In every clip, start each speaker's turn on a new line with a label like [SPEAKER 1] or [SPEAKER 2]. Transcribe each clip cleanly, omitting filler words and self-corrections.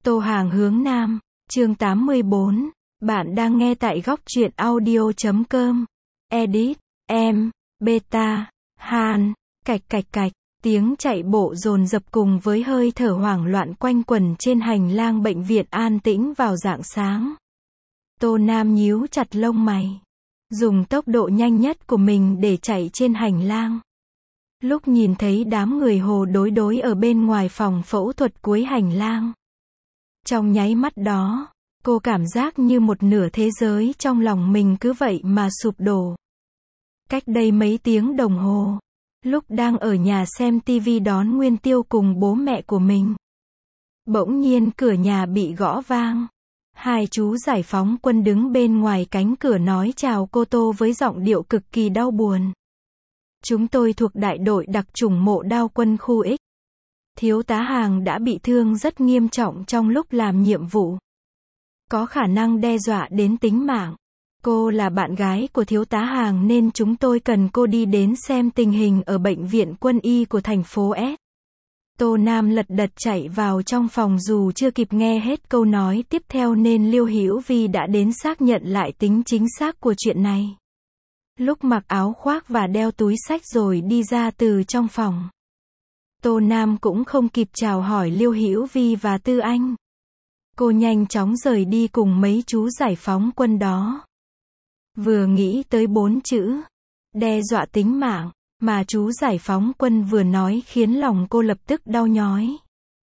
[SPEAKER 1] Tô Hàng hướng Nam, chương 84. Bạn đang nghe tại góc truyện audio.com. Edit, em, beta, Han, cạch cạch cạch. Tiếng chạy bộ dồn dập cùng với hơi thở hoảng loạn quanh quẩn trên hành lang bệnh viện an tĩnh vào rạng sáng. Tô Nam nhíu chặt lông mày, dùng tốc độ nhanh nhất của mình để chạy trên hành lang. Lúc nhìn thấy đám người hồ đối ở bên ngoài phòng phẫu thuật cuối hành lang, trong nháy mắt đó, cô cảm giác như một nửa thế giới trong lòng mình cứ vậy mà sụp đổ. Cách đây mấy tiếng đồng hồ, lúc đang ở nhà xem tivi đón Nguyên Tiêu cùng bố mẹ của mình, bỗng nhiên cửa nhà bị gõ vang. Hai chú giải phóng quân đứng bên ngoài cánh cửa nói chào cô Tô với giọng điệu cực kỳ đau buồn. Chúng tôi thuộc đại đội đặc chủng mộ đao quân khu X. Thiếu tá Hàng đã bị thương rất nghiêm trọng trong lúc làm nhiệm vụ, có khả năng đe dọa đến tính mạng. Cô là bạn gái của thiếu tá Hàng nên chúng tôi cần cô đi đến xem tình hình ở bệnh viện quân y của thành phố S. Tô Nam lật đật chạy vào trong phòng dù chưa kịp nghe hết câu nói tiếp theo nên Liêu Hữu Vi đã đến xác nhận lại tính chính xác của chuyện này. Lúc mặc áo khoác và đeo túi xách rồi đi ra từ trong phòng, Tô Nam cũng không kịp chào hỏi Liêu Hữu Vi và Tư Anh. Cô nhanh chóng rời đi cùng mấy chú giải phóng quân đó. Vừa nghĩ tới 4 chữ đe dọa tính mạng mà chú giải phóng quân vừa nói khiến lòng cô lập tức đau nhói.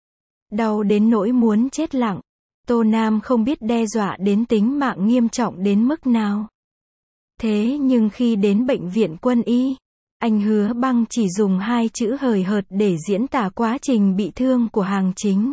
[SPEAKER 1] Đau đến nỗi muốn chết lặng. Tô Nam không biết đe dọa đến tính mạng nghiêm trọng đến mức nào. Thế nhưng khi đến bệnh viện quân y, anh Hứa Băng chỉ dùng 2 chữ hời hợt để diễn tả quá trình bị thương của Hàng Chính.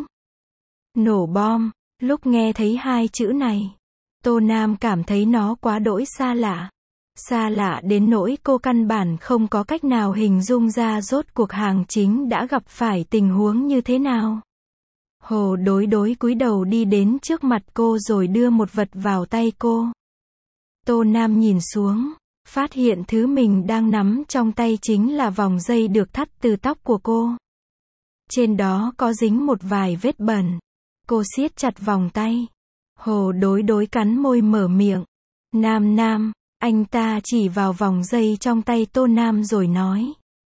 [SPEAKER 1] Nổ bom. Lúc nghe thấy 2 chữ này, Tô Nam cảm thấy nó quá đỗi xa lạ. Xa lạ đến nỗi cô căn bản không có cách nào hình dung ra rốt cuộc Hàng Chính đã gặp phải tình huống như thế nào. Hồ đối cúi đầu đi đến trước mặt cô rồi đưa một vật vào tay cô. Tô Nam nhìn xuống, phát hiện thứ mình đang nắm trong tay chính là vòng dây được thắt từ tóc của cô. Trên đó có dính một vài vết bẩn. Cô siết chặt vòng tay. Hồ đối cắn môi mở miệng. Nam, anh ta chỉ vào vòng dây trong tay Tô Nam rồi nói.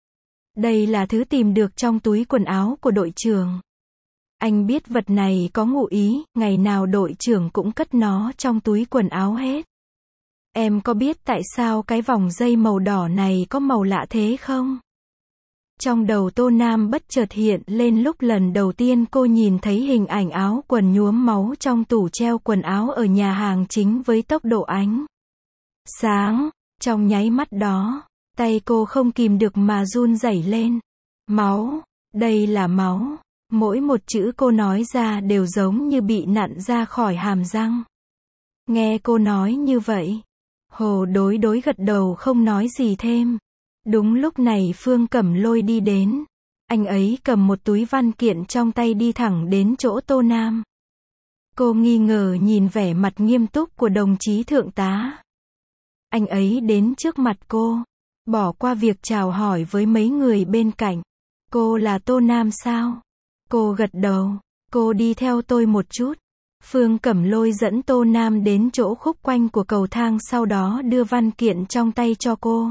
[SPEAKER 1] Đây là thứ tìm được trong túi quần áo của đội trưởng. Anh biết vật này có ngụ ý, ngày nào đội trưởng cũng cất nó trong túi quần áo hết. Em có biết tại sao cái vòng dây màu đỏ này có màu lạ thế không? Trong đầu Tô Nam bất chợt hiện lên lúc lần đầu tiên cô nhìn thấy hình ảnh áo quần nhuốm máu trong tủ treo quần áo ở nhà Hàng Chính với tốc độ ánh sáng. Trong nháy mắt đó, tay cô không kìm được mà run rẩy lên. Máu, đây là máu. Mỗi một chữ cô nói ra đều giống như bị nặn ra khỏi hàm răng. Nghe cô nói như vậy, Hồ đối gật đầu không nói gì thêm. Đúng lúc này Phương Cẩm Lôi đi đến. Anh ấy cầm một túi văn kiện trong tay đi thẳng đến chỗ Tô Nam. Cô nghi ngờ nhìn vẻ mặt nghiêm túc của đồng chí thượng tá. Anh ấy đến trước mặt cô, bỏ qua việc chào hỏi với mấy người bên cạnh. Cô là Tô Nam sao? Cô gật đầu. Cô đi theo tôi một chút. Phương Cẩm Lôi dẫn Tô Nam đến chỗ khúc quanh của cầu thang, sau đó đưa văn kiện trong tay cho cô.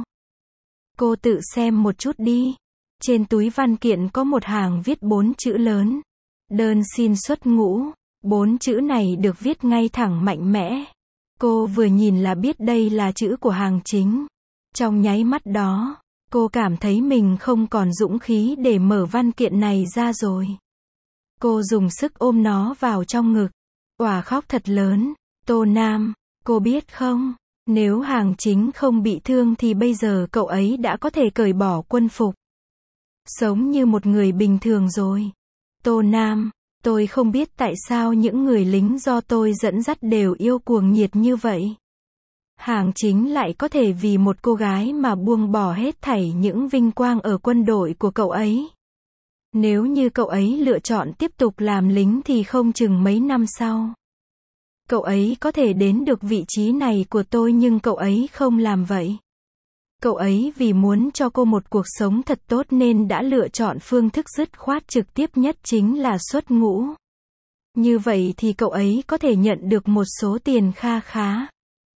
[SPEAKER 1] Cô tự xem một chút đi. Trên túi văn kiện có một hàng viết 4 chữ lớn. Đơn xin xuất ngũ. 4 chữ này được viết ngay thẳng mạnh mẽ. Cô vừa nhìn là biết đây là chữ của Hàng Chính. Trong nháy mắt đó, cô cảm thấy mình không còn dũng khí để mở văn kiện này ra rồi. Cô dùng sức ôm nó vào trong ngực. Òa khóc thật lớn. Tô Nam, cô biết không? Nếu Hàng Chính không bị thương thì bây giờ cậu ấy đã có thể cởi bỏ quân phục, sống như một người bình thường rồi. Tô Nam, tôi không biết tại sao những người lính do tôi dẫn dắt đều yêu cuồng nhiệt như vậy. Hàng Chính lại có thể vì một cô gái mà buông bỏ hết thảy những vinh quang ở quân đội của cậu ấy. Nếu như cậu ấy lựa chọn tiếp tục làm lính thì không chừng mấy năm sau, cậu ấy có thể đến được vị trí này của tôi, nhưng cậu ấy không làm vậy. Cậu ấy vì muốn cho cô một cuộc sống thật tốt nên đã lựa chọn phương thức dứt khoát trực tiếp nhất, chính là xuất ngũ. Như vậy thì cậu ấy có thể nhận được một số tiền kha khá.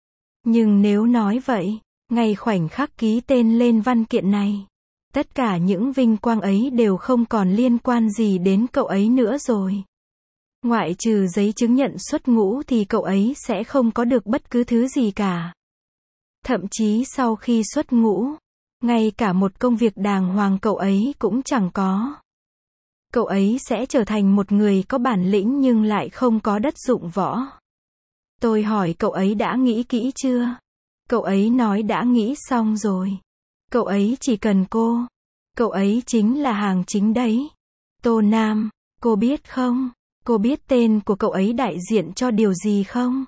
[SPEAKER 1] Nhưng nếu nói vậy, ngay khoảnh khắc ký tên lên văn kiện này, tất cả những vinh quang ấy đều không còn liên quan gì đến cậu ấy nữa rồi. Ngoại trừ giấy chứng nhận xuất ngũ thì cậu ấy sẽ không có được bất cứ thứ gì cả. Thậm chí sau khi xuất ngũ, ngay cả một công việc đàng hoàng cậu ấy cũng chẳng có. Cậu ấy sẽ trở thành một người có bản lĩnh nhưng lại không có đất dụng võ. Tôi hỏi cậu ấy đã nghĩ kỹ chưa? Cậu ấy nói đã nghĩ xong rồi. Cậu ấy chỉ cần cô. Cậu ấy chính là Hàng Chính đấy. Tô Nam, cô biết không? Cô biết tên của cậu ấy đại diện cho điều gì không?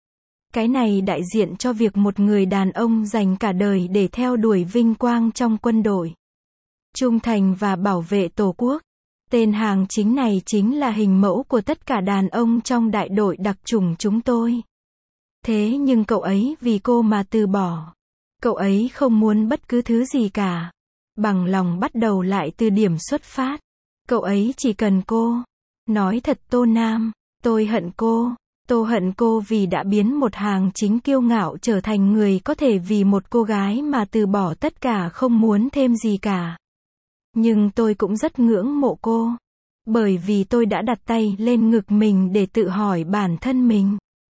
[SPEAKER 1] Cái này đại diện cho việc một người đàn ông dành cả đời để theo đuổi vinh quang trong quân đội, trung thành và bảo vệ Tổ quốc. Tên Hàng Chính này chính là hình mẫu của tất cả đàn ông trong đại đội đặc chủng chúng tôi. Thế nhưng cậu ấy vì cô mà từ bỏ. Cậu ấy không muốn bất cứ thứ gì cả. Bằng lòng bắt đầu lại từ điểm xuất phát. Cậu ấy chỉ cần cô. Nói thật Tô Nam, tôi hận cô. Tôi hận cô vì đã biến một Hàng Chính kiêu ngạo trở thành người có thể vì một cô gái mà từ bỏ tất cả không muốn thêm gì cả. Nhưng tôi cũng rất ngưỡng mộ cô. Bởi vì tôi đã đặt tay lên ngực mình để tự hỏi bản thân mình.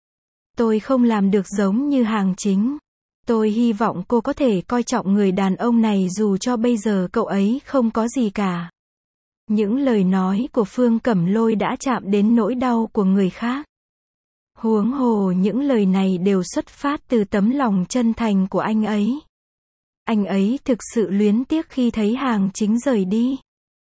[SPEAKER 1] Tôi không làm được giống như Hàng Chính. Tôi hy vọng cô có thể coi trọng người đàn ông này dù cho bây giờ cậu ấy không có gì cả. Những lời nói của Phương Cẩm Lôi đã chạm đến nỗi đau của người khác. Huống hồ những lời này đều xuất phát từ tấm lòng chân thành của anh ấy. Anh ấy thực sự luyến tiếc khi thấy Hàng Chính rời đi.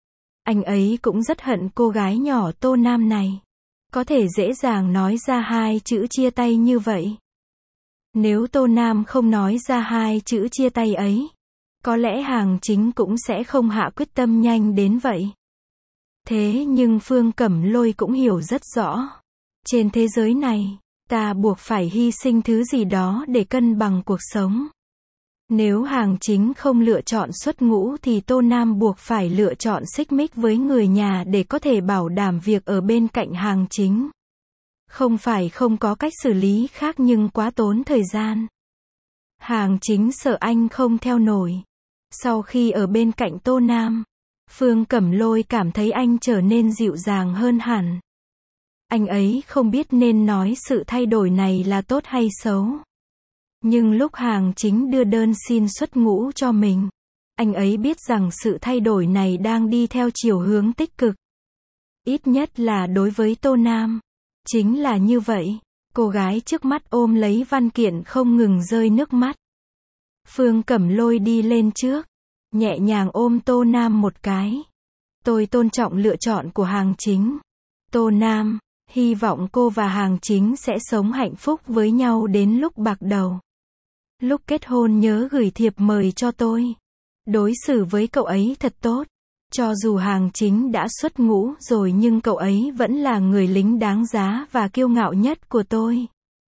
[SPEAKER 1] Anh ấy cũng rất hận cô gái nhỏ Tô Nam này. Có thể dễ dàng nói ra hai chữ chia tay như vậy. Nếu Tô Nam không nói ra hai chữ chia tay ấy, có lẽ Hàng Chính cũng sẽ không hạ quyết tâm nhanh đến vậy. Thế nhưng Phương Cẩm Lôi cũng hiểu rất rõ. Trên thế giới này, ta buộc phải hy sinh thứ gì đó để cân bằng cuộc sống. Nếu Hàng Chính không lựa chọn xuất ngũ thì Tô Nam buộc phải lựa chọn xích mích với người nhà để có thể bảo đảm việc ở bên cạnh Hàng Chính. Không phải không có cách xử lý khác nhưng quá tốn thời gian. Hàng Chính sợ anh không theo nổi. Sau khi ở bên cạnh Tô Nam, Phương Cẩm Lôi cảm thấy anh trở nên dịu dàng hơn hẳn. Anh ấy không biết nên nói sự thay đổi này là tốt hay xấu. Nhưng lúc Hàng Chính đưa đơn xin xuất ngũ cho mình, anh ấy biết rằng sự thay đổi này đang đi theo chiều hướng tích cực. Ít nhất là đối với Tô Nam. Chính là như vậy. Cô gái trước mắt ôm lấy văn kiện không ngừng rơi nước mắt. Phương Cẩm Lôi đi lên trước, nhẹ nhàng ôm Tô Nam một cái. Tôi tôn trọng lựa chọn của Hàng Chính. Tô Nam, hy vọng cô và Hàng Chính sẽ sống hạnh phúc với nhau đến lúc bạc đầu. Lúc kết hôn nhớ gửi thiệp mời cho tôi. Đối xử với cậu ấy thật tốt. Cho dù Hàng Chính đã xuất ngũ rồi nhưng cậu ấy vẫn là người lính đáng giá và kiêu ngạo nhất của tôi.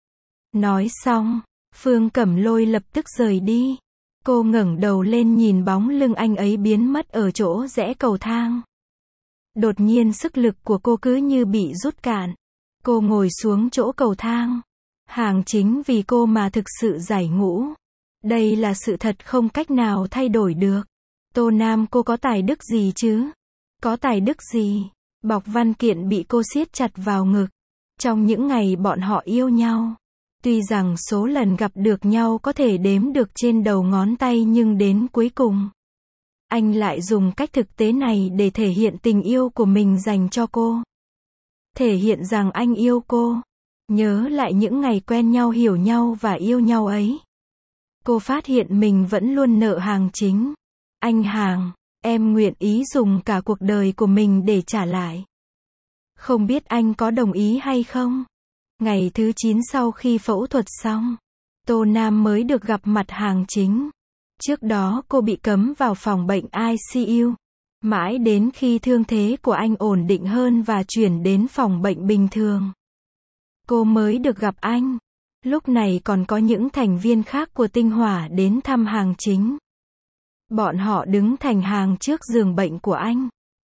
[SPEAKER 1] Nói xong, Phương Cẩm Lôi lập tức rời đi. Cô ngẩng đầu lên nhìn bóng lưng anh ấy biến mất ở chỗ rẽ cầu thang. Đột nhiên sức lực của cô cứ như bị rút cạn. Cô ngồi xuống chỗ cầu thang. Hàng Chính vì cô mà thực sự giải ngũ. Đây là sự thật không cách nào thay đổi được. Tô Nam cô có tài đức gì chứ? Có tài đức gì? Bọc văn kiện bị cô siết chặt vào ngực. Trong những ngày bọn họ yêu nhau, tuy rằng số lần gặp được nhau có thể đếm được trên đầu ngón tay nhưng đến cuối cùng, anh lại dùng cách thực tế này để thể hiện tình yêu của mình dành cho cô. Thể hiện rằng anh yêu cô. Nhớ lại những ngày quen nhau, hiểu nhau và yêu nhau ấy. Cô phát hiện mình vẫn luôn nợ Hàng Chính. Anh Hàng, em nguyện ý dùng cả cuộc đời của mình để trả lại. Không biết anh có đồng ý hay không? Ngày thứ 9 sau khi phẫu thuật xong, Tô Nam mới được gặp mặt Hàng Chính. Trước đó cô bị cấm vào phòng bệnh ICU. Mãi đến khi thương thế của anh ổn định hơn và chuyển đến phòng bệnh bình thường, cô mới được gặp anh. Lúc này còn có những thành viên khác của Tinh Hỏa đến thăm Hàng Chính. Bọn họ đứng thành hàng trước giường bệnh của anh.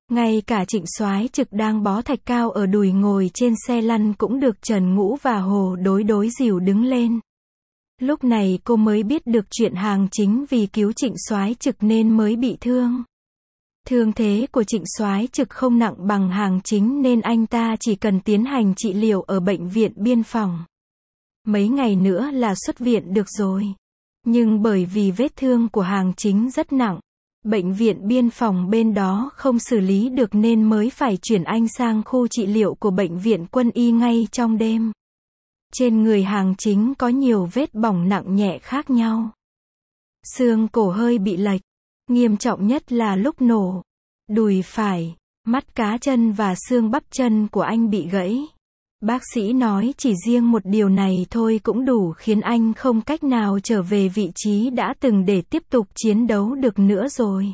[SPEAKER 1] Ngay cả Trịnh Soái Trực đang bó thạch cao ở đùi ngồi trên xe lăn cũng được Trần Ngũ và Hồ Đối Đối dìu đứng lên. Lúc này cô mới biết được chuyện Hàng Chính vì cứu Trịnh Soái Trực nên mới bị thương. Thương thế của Trịnh Soái Trực không nặng bằng Hàng Chính nên anh ta chỉ cần tiến hành trị liệu ở bệnh viện biên phòng. Mấy ngày nữa là xuất viện được rồi. Nhưng bởi vì vết thương của Hàng Chính rất nặng, bệnh viện biên phòng bên đó không xử lý được nên mới phải chuyển anh sang khu trị liệu của bệnh viện quân y ngay trong đêm. Trên người Hàng Chính có nhiều vết bỏng nặng nhẹ khác nhau. Xương cổ hơi bị lệch, nghiêm trọng nhất là lúc nổ. Đùi phải, mắt cá chân và xương bắp chân của anh bị gãy. Bác sĩ nói chỉ riêng một điều này thôi cũng đủ khiến anh không cách nào trở về vị trí đã từng để tiếp tục chiến đấu được nữa rồi.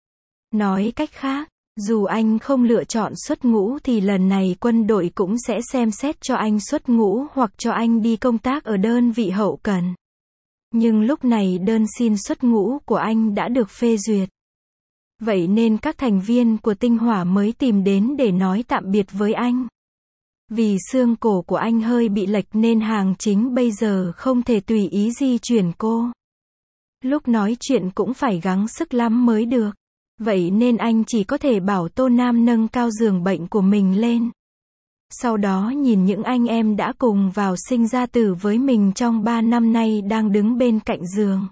[SPEAKER 1] Nói cách khác, dù anh không lựa chọn xuất ngũ thì lần này quân đội cũng sẽ xem xét cho anh xuất ngũ hoặc cho anh đi công tác ở đơn vị hậu cần. Nhưng lúc này đơn xin xuất ngũ của anh đã được phê duyệt. Vậy nên các thành viên của Tinh Hỏa mới tìm đến để nói tạm biệt với anh. Vì xương cổ của anh hơi bị lệch nên Hàng Chính bây giờ không thể tùy ý di chuyển cô. Lúc nói chuyện cũng phải gắng sức lắm mới được. Vậy nên anh chỉ có thể bảo Tô Nam nâng cao giường bệnh của mình lên. Sau đó nhìn những anh em đã cùng vào sinh ra tử với mình trong 3 năm nay đang đứng bên cạnh giường.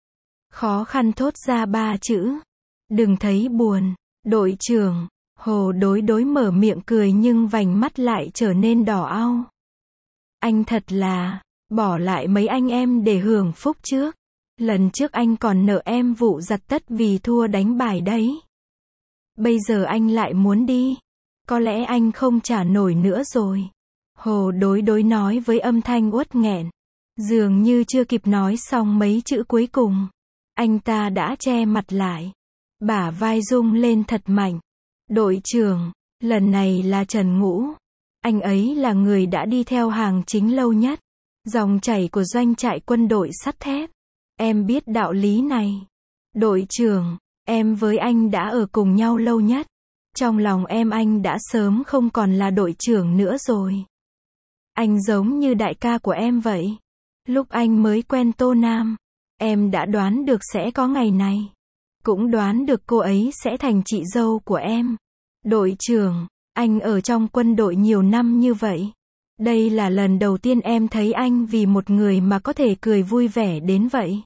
[SPEAKER 1] Khó khăn thốt ra 3 chữ. Đừng thấy buồn, đội trưởng. Hồ Đối Đối mở miệng cười nhưng vành mắt lại trở nên đỏ au. Anh thật là, bỏ lại mấy anh em để hưởng phúc trước. Lần trước anh còn nợ em vụ giặt tất vì thua đánh bài đấy. Bây giờ anh lại muốn đi. Có lẽ anh không trả nổi nữa rồi. Hồ Đối Đối nói với âm thanh uất nghẹn. Dường như chưa kịp nói xong mấy chữ cuối cùng. Anh ta đã che mặt lại. Bả vai rung lên thật mạnh. Đội trưởng, lần này là Trần Ngũ. Anh ấy là người đã đi theo Hàng Chính lâu nhất. Dòng chảy của doanh trại quân đội sắt thép. Em biết đạo lý này. Đội trưởng, em với anh đã ở cùng nhau lâu nhất. Trong lòng em anh đã sớm không còn là đội trưởng nữa rồi. Anh giống như đại ca của em vậy. Lúc anh mới quen Tô Nam, em đã đoán được sẽ có ngày này. Cũng đoán được cô ấy sẽ thành chị dâu của em. Đội trưởng, anh ở trong quân đội nhiều năm như vậy. Đây là lần đầu tiên em thấy anh vì một người mà có thể cười vui vẻ đến vậy.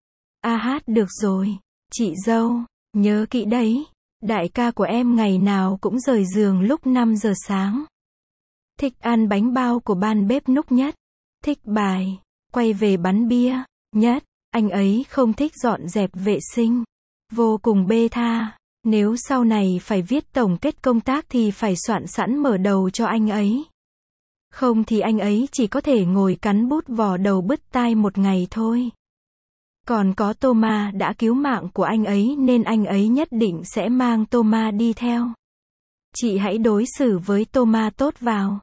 [SPEAKER 1] Hát được rồi, chị dâu, nhớ kỹ đấy. Đại ca của em ngày nào cũng rời giường lúc 5 giờ sáng. Thích ăn bánh bao của ban bếp Núc nhất. Thích bài, quay về bắn bia, nhất. Anh ấy không thích dọn dẹp vệ sinh. Vô cùng bê tha. Nếu sau này phải viết tổng kết công tác thì phải soạn sẵn mở đầu cho anh ấy. Không thì anh ấy chỉ có thể ngồi cắn bút vò đầu bứt tai một ngày thôi. Còn có Toma đã cứu mạng của anh ấy nên anh ấy nhất định sẽ mang Toma đi theo. Chị hãy đối xử với Toma tốt vào.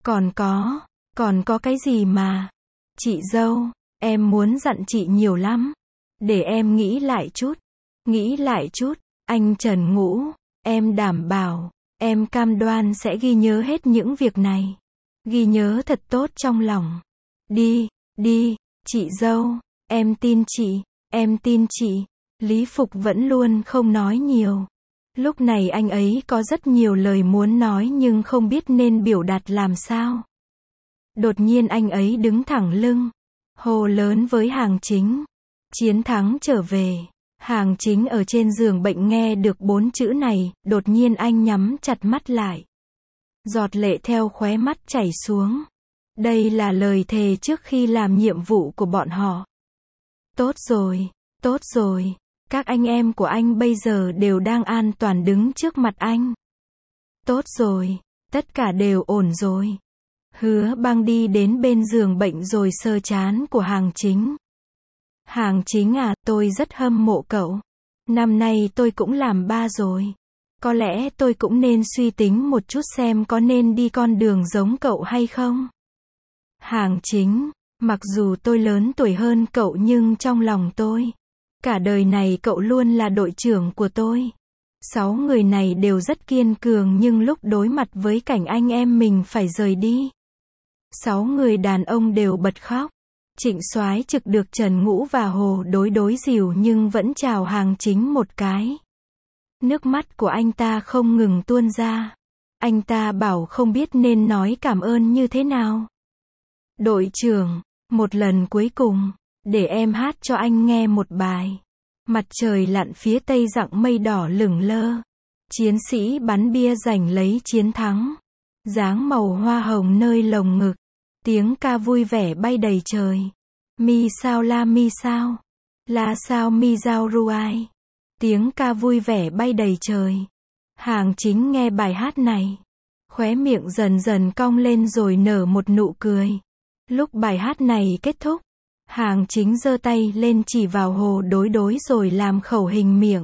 [SPEAKER 1] Còn có cái gì mà. Chị dâu, em muốn dặn chị nhiều lắm. Để em nghĩ lại chút. Anh Trần Ngũ, em đảm bảo, em cam đoan sẽ ghi nhớ hết những việc này. Ghi nhớ thật tốt trong lòng. Đi, chị dâu, em tin chị. Lý Phục vẫn luôn không nói nhiều. Lúc này anh ấy có rất nhiều lời muốn nói nhưng không biết nên biểu đạt làm sao. Đột nhiên anh ấy đứng thẳng lưng, hô lớn với Hàng Chính. Chiến thắng trở về. Hàng Chính ở trên giường bệnh nghe được 4 chữ này, đột nhiên anh nhắm chặt mắt lại. Giọt lệ theo khóe mắt chảy xuống. Đây là lời thề trước khi làm nhiệm vụ của bọn họ. Tốt rồi, các anh em của anh bây giờ đều đang an toàn đứng trước mặt anh. Tốt rồi, tất cả đều ổn rồi. Hứa Băng đi đến bên giường bệnh rồi sờ trán của Hàng Chính. Hàng Chính à, tôi rất hâm mộ cậu. Năm nay tôi cũng làm ba rồi. Có lẽ tôi cũng nên suy tính một chút xem có nên đi con đường giống cậu hay không. Hàng Chính, mặc dù tôi lớn tuổi hơn cậu nhưng trong lòng tôi, cả đời này cậu luôn là đội trưởng của tôi. 6 người này đều rất kiên cường nhưng lúc đối mặt với cảnh anh em mình phải rời đi, 6 người đàn ông đều bật khóc. Trịnh Soái Trực được Trần Ngũ và Hồ đối dìu nhưng vẫn chào Hàng Chính một cái. Nước mắt của anh ta không ngừng tuôn ra. Anh ta bảo không biết nên nói cảm ơn như thế nào. Đội trưởng, một lần cuối cùng, để em hát cho anh nghe một bài. Mặt trời lặn phía tây dặng mây đỏ lửng lơ. Chiến sĩ bắn bia giành lấy chiến thắng. Dáng màu hoa hồng nơi lồng ngực. Tiếng ca vui vẻ bay đầy trời. Mi sao la mi sao. La sao mi giao ruai. Tiếng ca vui vẻ bay đầy trời. Hàng Chính nghe bài hát này. Khóe miệng dần dần cong lên rồi nở một nụ cười. Lúc bài hát này kết thúc, Hàng Chính giơ tay lên chỉ vào Hồ đối rồi làm khẩu hình miệng.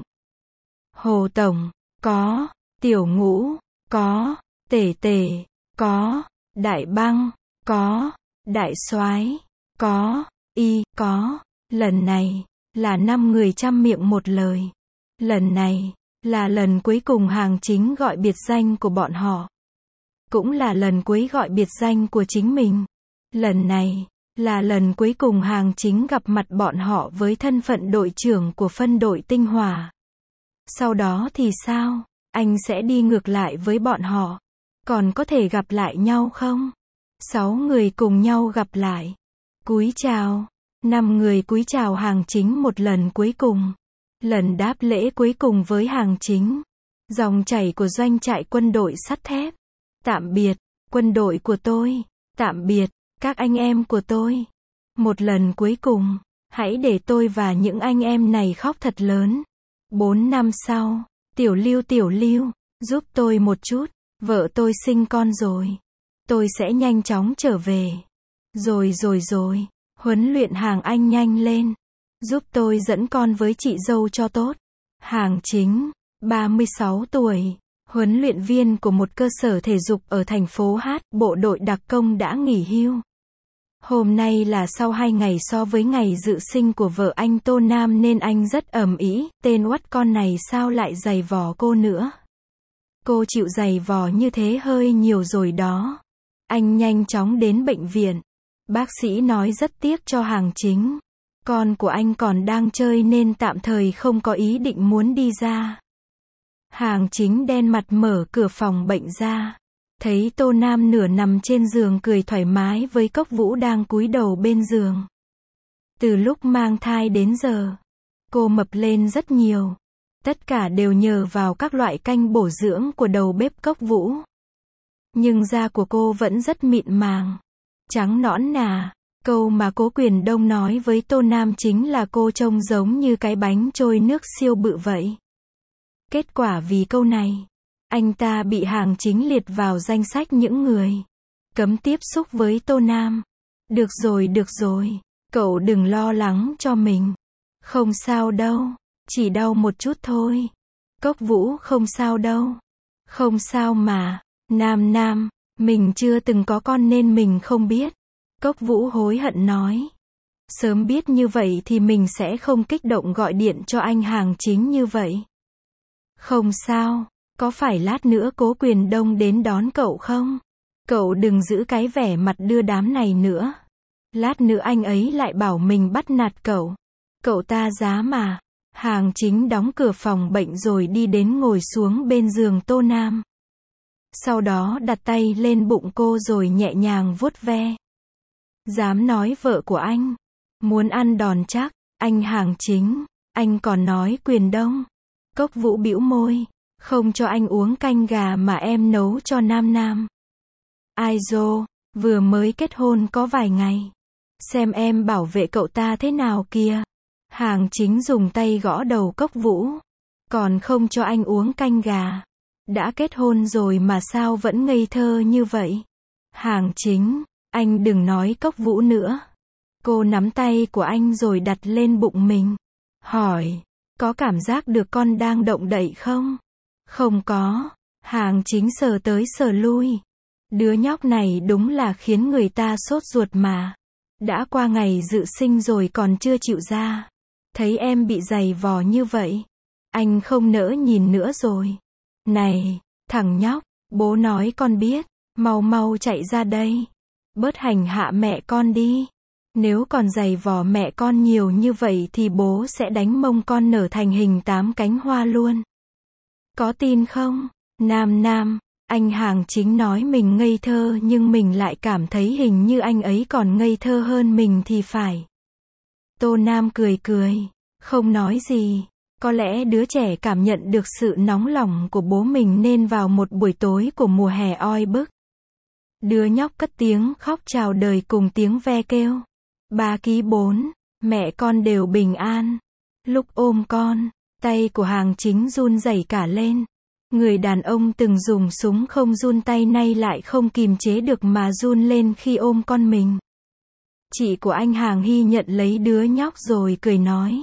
[SPEAKER 1] Hồ Tổng, có, Tiểu Ngũ, có, Tể Tể, có, Đại Băng, có, Đại Soái, có, có. Lần này, là 5 người chăm miệng một lời. Lần này, là lần cuối cùng Hàng Chính gọi biệt danh của bọn họ. Cũng là lần cuối gọi biệt danh của chính mình. Lần này, là lần cuối cùng Hàng Chính gặp mặt bọn họ với thân phận đội trưởng của phân đội tinh hỏa. Sau đó thì sao? Anh sẽ đi ngược lại với bọn họ. Còn có thể gặp lại nhau không? 6 người cùng nhau gặp lại. Cúi chào. 5 người cúi chào Hàng Chính một lần cuối cùng. Lần đáp lễ cuối cùng với Hàng Chính. Dòng chảy của doanh trại quân đội sắt thép. Tạm biệt, quân đội của tôi. Tạm biệt, các anh em của tôi. Một lần cuối cùng, hãy để tôi và những anh em này khóc thật lớn. 4 năm sau, Tiểu Lưu, giúp tôi một chút. Vợ tôi sinh con rồi. Tôi sẽ nhanh chóng trở về. Rồi, huấn luyện Hàng anh nhanh lên. Giúp tôi dẫn con với chị dâu cho tốt. Hàng Chính, 36 tuổi, huấn luyện viên của một cơ sở thể dục ở thành phố Hát, bộ đội đặc công đã nghỉ hưu. Hôm nay là sau 2 ngày so với ngày dự sinh của vợ anh Tô Nam nên anh rất ầm ĩ, tên uất con này sao lại giày vò cô nữa. Cô chịu giày vò như thế hơi nhiều rồi đó. Anh nhanh chóng đến bệnh viện. Bác sĩ nói rất tiếc cho Hàng Chính. Con của anh còn đang chơi nên tạm thời không có ý định muốn đi ra. Hàng Chính đen mặt mở cửa phòng bệnh ra. Thấy Tô Nam nửa nằm trên giường cười thoải mái với Cốc Vũ đang cúi đầu bên giường. Từ lúc mang thai đến giờ, cô mập lên rất nhiều. Tất cả đều nhờ vào các loại canh bổ dưỡng của đầu bếp Cốc Vũ. Nhưng da của cô vẫn rất mịn màng, trắng nõn nà. Câu mà Cố Quyền Đông nói với Tô Nam chính là cô trông giống như cái bánh trôi nước siêu bự vậy. Kết quả vì câu này, anh ta bị Hàng Chính liệt vào danh sách những người cấm tiếp xúc với Tô Nam. Được rồi, cậu đừng lo lắng cho mình. Không sao đâu, chỉ đau một chút thôi. Cốc Vũ không sao đâu. Không sao mà, Nam, mình chưa từng có con nên mình không biết. Cốc Vũ hối hận nói. Sớm biết như vậy thì mình sẽ không kích động gọi điện cho anh Hàng Chính như vậy. Không sao, có phải lát nữa Cố Quyền Đông đến đón cậu không? Cậu đừng giữ cái vẻ mặt đưa đám này nữa. Lát nữa anh ấy lại bảo mình bắt nạt cậu. Cậu ta giá mà. Hàng Chính đóng cửa phòng bệnh rồi đi đến ngồi xuống bên giường Tô Nam. Sau đó đặt tay lên bụng cô rồi nhẹ nhàng vuốt ve. Dám nói vợ của anh muốn ăn đòn chắc, anh Hàng Chính, anh còn nói Quyền Đông. Cốc Vũ bĩu môi, không cho anh uống canh gà mà em nấu cho Nam. Ai dô, vừa mới kết hôn có vài ngày. Xem em bảo vệ cậu ta thế nào kìa. Hàng Chính dùng tay gõ đầu Cốc Vũ. Còn không cho anh uống canh gà. Đã kết hôn rồi mà sao vẫn ngây thơ như vậy. Hàng Chính, anh đừng nói Cốc Vũ nữa. Cô nắm tay của anh rồi đặt lên bụng mình. Hỏi, có cảm giác được con đang động đậy không? Không có. Hàng Chính sờ tới sờ lui. Đứa nhóc này đúng là khiến người ta sốt ruột mà. Đã qua ngày dự sinh rồi còn chưa chịu ra. Thấy em bị giày vò như vậy. Anh không nỡ nhìn nữa rồi. Này, thằng nhóc, bố nói con biết, mau mau chạy ra đây. Bớt hành hạ mẹ con đi. Nếu còn giày vò mẹ con nhiều như vậy thì bố sẽ đánh mông con nở thành hình 8 cánh hoa luôn. Có tin không? Nam, anh Hàng Chính nói mình ngây thơ nhưng mình lại cảm thấy hình như anh ấy còn ngây thơ hơn mình thì phải. Tô Nam cười cười, không nói gì. Có lẽ đứa trẻ cảm nhận được sự nóng lòng của bố mình nên vào một buổi tối của mùa hè oi bức. Đứa nhóc cất tiếng khóc chào đời cùng tiếng ve kêu. 3 ký 4, mẹ con đều bình an. Lúc ôm con, tay của Hàng Chính run rẩy cả lên. Người đàn ông từng dùng súng không run tay nay lại không kìm chế được mà run lên khi ôm con mình. Chị của anh Hàng Hy nhận lấy đứa nhóc rồi cười nói.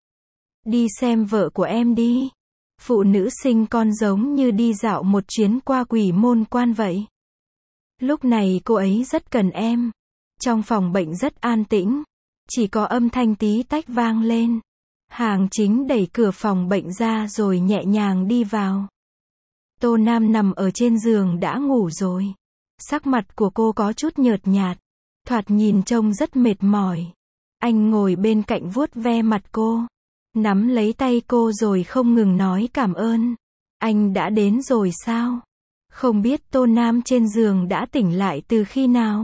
[SPEAKER 1] Đi xem vợ của em đi. Phụ nữ sinh con giống như đi dạo một chuyến qua quỷ môn quan vậy. Lúc này cô ấy rất cần em. Trong phòng bệnh rất an tĩnh. Chỉ có âm thanh tí tách vang lên. Hàng Chính đẩy cửa phòng bệnh ra rồi nhẹ nhàng đi vào. Tô Nam nằm ở trên giường đã ngủ rồi. Sắc mặt của cô có chút nhợt nhạt. Thoạt nhìn trông rất mệt mỏi. Anh ngồi bên cạnh vuốt ve mặt cô. Nắm lấy tay cô rồi không ngừng nói cảm ơn. Anh đã đến rồi sao? Không biết Tô Nam trên giường đã tỉnh lại từ khi nào?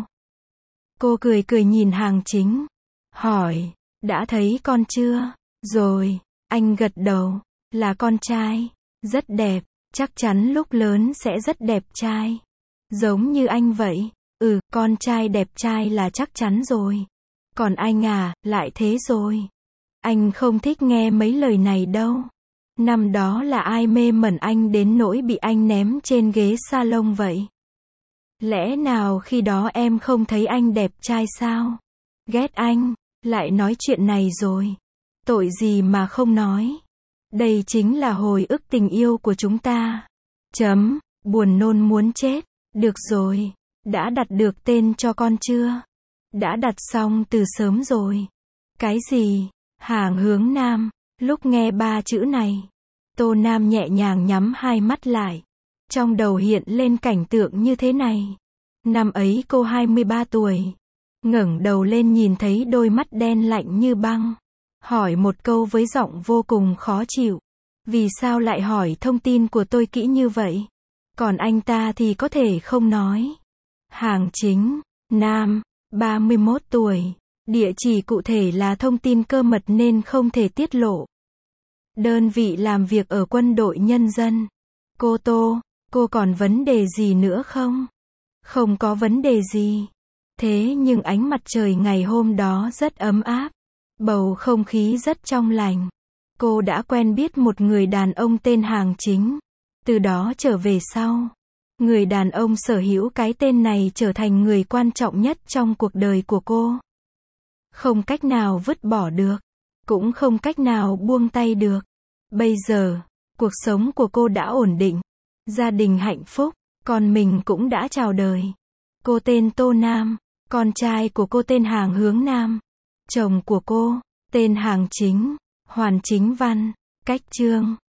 [SPEAKER 1] Cô cười cười nhìn Hàng Chính. Hỏi, đã thấy con chưa? Rồi, anh gật đầu. Là con trai. Rất đẹp, chắc chắn lúc lớn sẽ rất đẹp trai. Giống như anh vậy. Con trai đẹp trai là chắc chắn rồi. Còn anh à, lại thế rồi. Anh không thích nghe mấy lời này đâu. Năm đó là ai mê mẩn anh đến nỗi bị anh ném trên ghế salon vậy? Lẽ nào khi đó em không thấy anh đẹp trai sao? Ghét anh, lại nói chuyện này rồi. Tội gì mà không nói. Đây chính là hồi ức tình yêu của chúng ta. Buồn nôn muốn chết. Được rồi, đã đặt được tên cho con chưa? Đã đặt xong từ sớm rồi. Cái gì? Hàng Hướng Nam. Lúc nghe 3 chữ này, Tô Nam nhẹ nhàng nhắm hai mắt lại. Trong đầu hiện lên cảnh tượng như thế này. Năm ấy cô 23 tuổi. Ngẩng đầu lên nhìn thấy đôi mắt đen lạnh như băng. Hỏi một câu với giọng vô cùng khó chịu. Vì sao lại hỏi thông tin của tôi kỹ như vậy? Còn anh ta thì có thể không nói. Hàng Chính, nam, 31 tuổi. Địa chỉ cụ thể là thông tin cơ mật nên không thể tiết lộ. Đơn vị làm việc ở Quân đội Nhân dân. Cô Tô, cô còn vấn đề gì nữa không? Không có vấn đề gì. Thế nhưng ánh mặt trời ngày hôm đó rất ấm áp. Bầu không khí rất trong lành. Cô đã quen biết một người đàn ông tên Hàng Chính. Từ đó trở về sau, người đàn ông sở hữu cái tên này trở thành người quan trọng nhất trong cuộc đời của cô. Không cách nào vứt bỏ được, cũng không cách nào buông tay được. Bây giờ, cuộc sống của cô đã ổn định, gia đình hạnh phúc, con mình cũng đã chào đời. Cô tên Tô Nam, con trai của cô tên Hàng Hướng Nam, chồng của cô tên Hàng Chính, Hoàn Chính Văn, cách chương